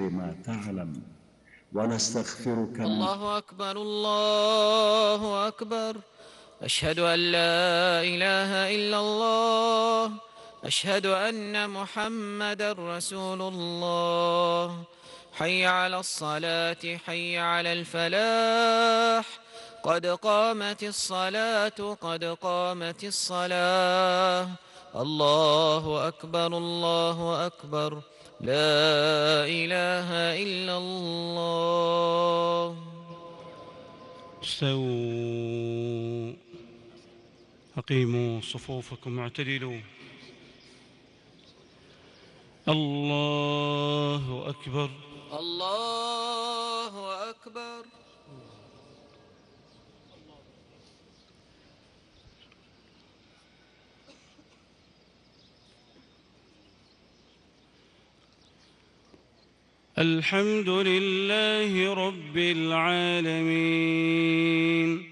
ما تعلم، ونستغفرك. الله أكبر الله أكبر. أشهد أن لا إله إلا الله. أشهد أن محمدا رسول الله. حي على الصلاة حي على الفلاح. قد قامت الصلاة قد قامت الصلاة. الله أكبر الله أكبر. لا إله إلا الله. استووا، أقيموا صفوفكم واعتدلوا. الله أكبر الله أكبر. الحمد لله رب العالمين،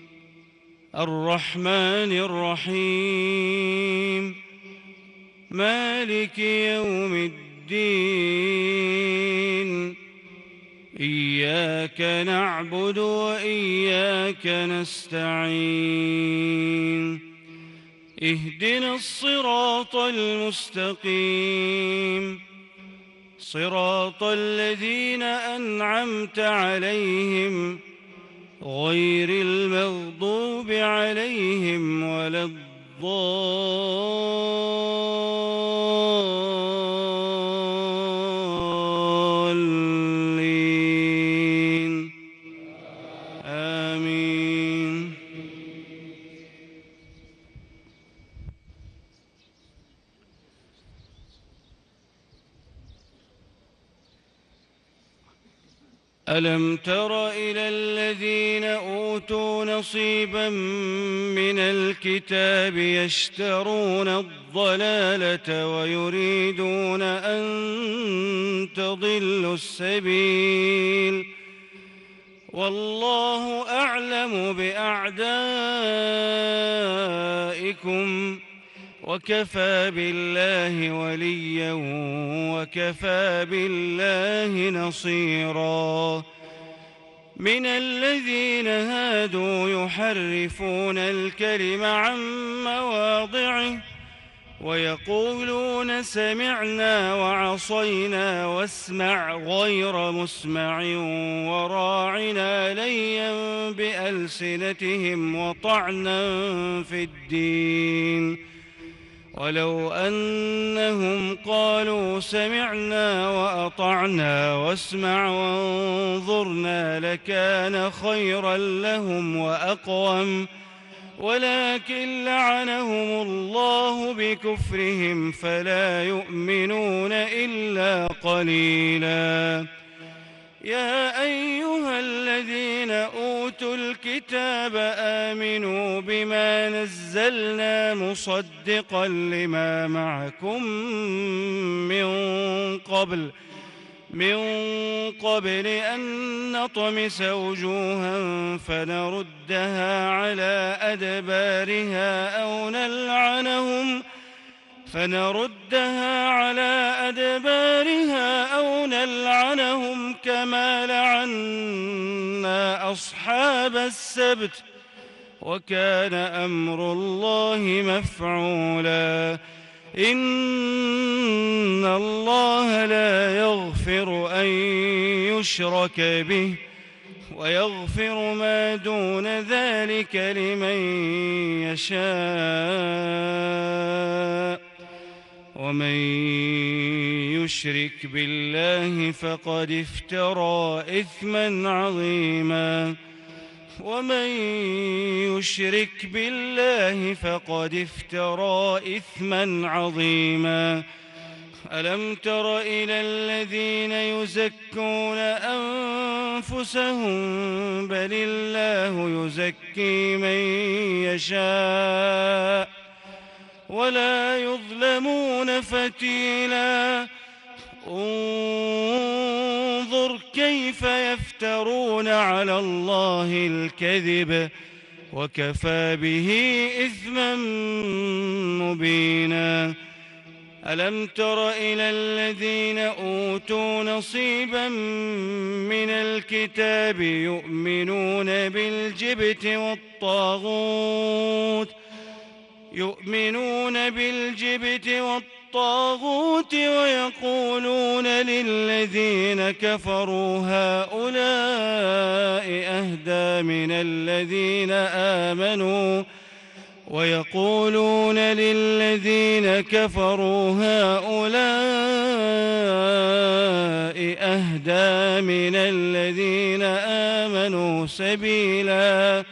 الرحمن الرحيم، مالك يوم الدين. إياك نعبد وإياك نستعين. اهدنا الصراط المستقيم، صراط الذين أنعمت عليهم غير المغضوب عليهم ولا الضالين. آمين. ألم تر إلى الذين أوتوا نصيبا من الكتاب يشترون الضلالة ويريدون أن تضلوا السبيل، والله أعلم بأعدائكم، وكفى بالله وليا وكفى بالله نصيرا. من الذين هادوا يحرفون الكلم عن مواضعه ويقولون سمعنا وعصينا واسمع غير مسمع وراعنا ليا بألسنتهم وطعنا في الدين. ولو أنهم قالوا سمعنا وأطعنا واسمع وانظرنا لكان خيرا لهم وأقوم، ولكن لعنهم الله بكفرهم فلا يؤمنون إلا قليلا. يا أيها الذين أوتوا الكتاب آمنوا بما نزلنا مصدقا لما معكم من قبل أن نطمس وجوها فنردها على أدبارها أو نلعنهم كما لعنا أصحاب السبت، وكان أمر الله مفعولا. إن الله لا يغفر أن يشرك به ويغفر ما دون ذلك لمن يشاء، ومن يشرك بالله فقد افترى إثما عظيما. ألم تر إلى الذين يزكون أنفسهم بل الله يزكي من يشاء ولا يظلمون فتيلا. انظر كيف يفترون على الله الكذب وكفى به إثما مبينا. ألم تر إلى الذين أوتوا نصيبا من الكتاب يؤمنون بالجبت والطاغوت ويقولون للذين كفروا هؤلاء أهدى من الذين آمنوا سبيلا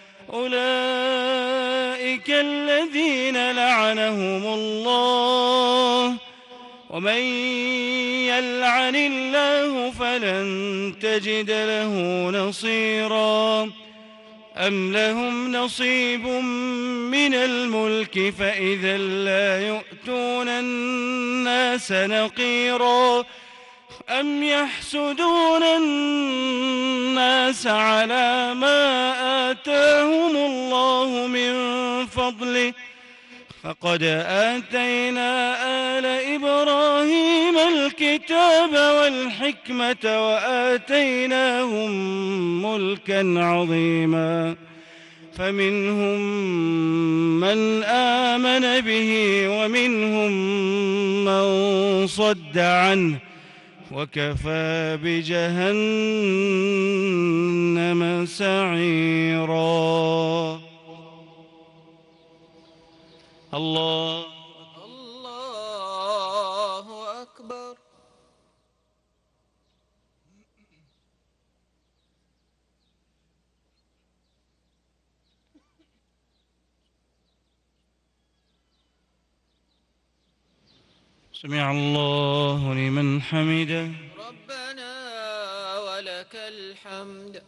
أولئك الذين لعنهم الله ومن يلعن الله فلن تجد له نصيرا أم لهم نصيب من الملك فإذا لا يؤتون الناس نقيرا أم يحسدون الناس على ما آتاهم الله من فضله فقد آتينا آل إبراهيم الكتاب والحكمة وآتيناهم ملكا عظيما فمنهم من آمن به ومنهم من صد عنه وكفى بجهنم سعيرا. الله أكبر. سمع الله لمن حمده. ربنا ولك الحمد.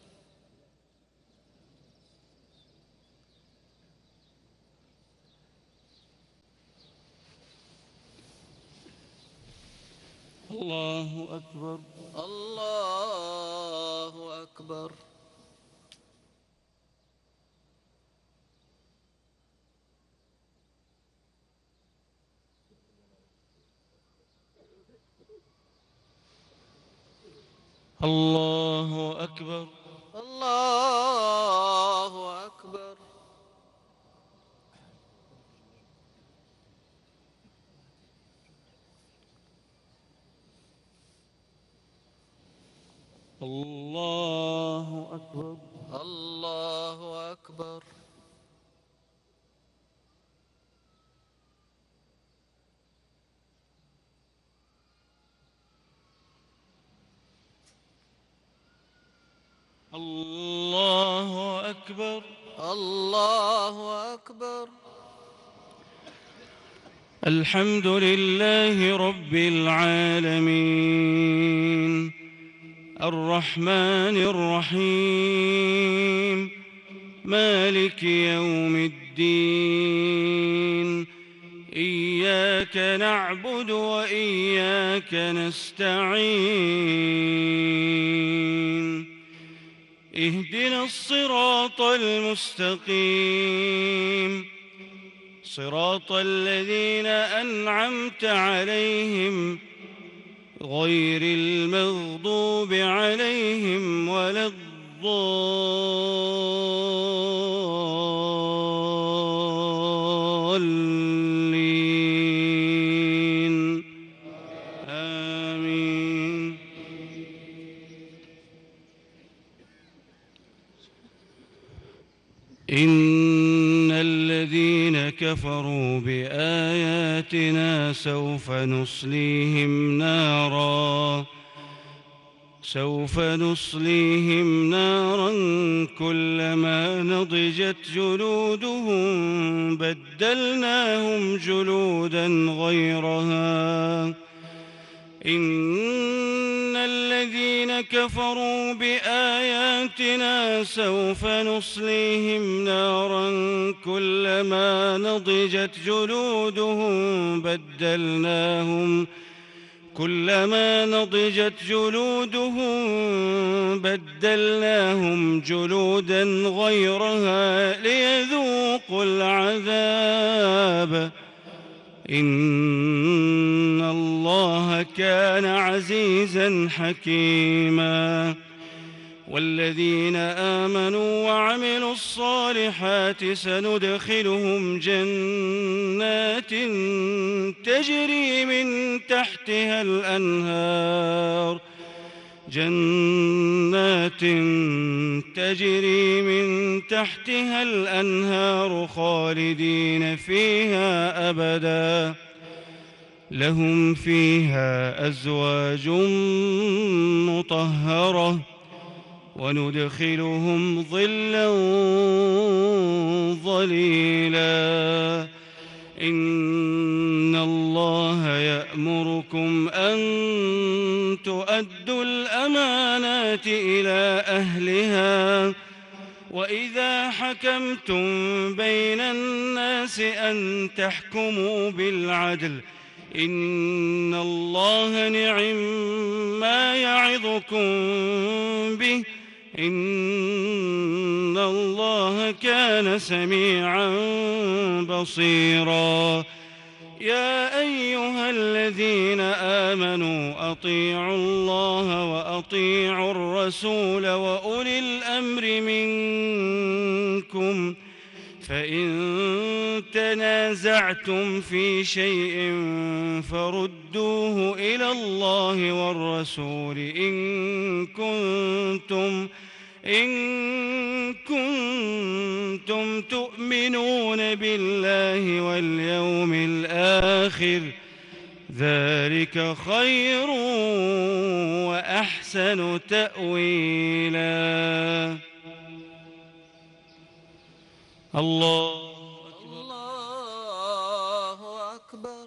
الله أكبر. الله أكبر. الله أكبر. الله أكبر. الله أكبر. الله أكبر. الله أكبر. الله أكبر. الحمد لله رب العالمين الرحمن الرحيم مالك يوم الدين إياك نعبد وإياك نستعين اهدنا الصراط المستقيم صراط الذين أنعمت عليهم غير المغضوب عليهم ولا الضالين آمين. إن الذين كفروا بآياتنا سوف نصليهم نارا كلما نضجت جلودهم بدلناهم جلودا غيرها إن الذين كفروا بآياتنا سوف نصليهم نارا كلما نضجت جلودهم بدلناهم جلودا غيرها ليذوقوا العذاب إن الله كان عزيزا حكيما. والذين آمنوا وعملوا الصالحات سندخلهم جنات تجري من تحتها الأنهار خالدين فيها أبدا، لهم فيها أزواج مطهرة، وندخلهم ظلا ظليلا. إن الله يأمركم أن تؤدوا الأمانات إلى أهلها، وإذا حكمتم بين الناس أن تحكموا بالعدل، إن الله نعم ما يعظكم به، إن الله كان سميعا بصيرا. يا أيها الذين آمنوا أطيعوا الله وأطيعوا الرسول وأولي الأمر منكم، فإن تنازعتم في شيء فردوه إلى الله والرسول إن كنتم تؤمنون بالله واليوم الآخر، ذلك خير وأحسن تأويلا. الله أكبر.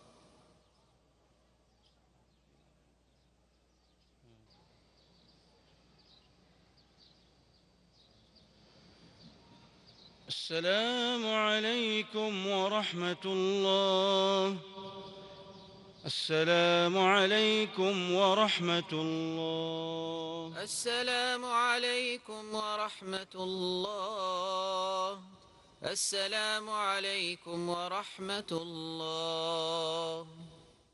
السلام عليكم ورحمة الله. السلام عليكم ورحمة الله. السلام عليكم ورحمة الله. السلام عليكم ورحمة الله.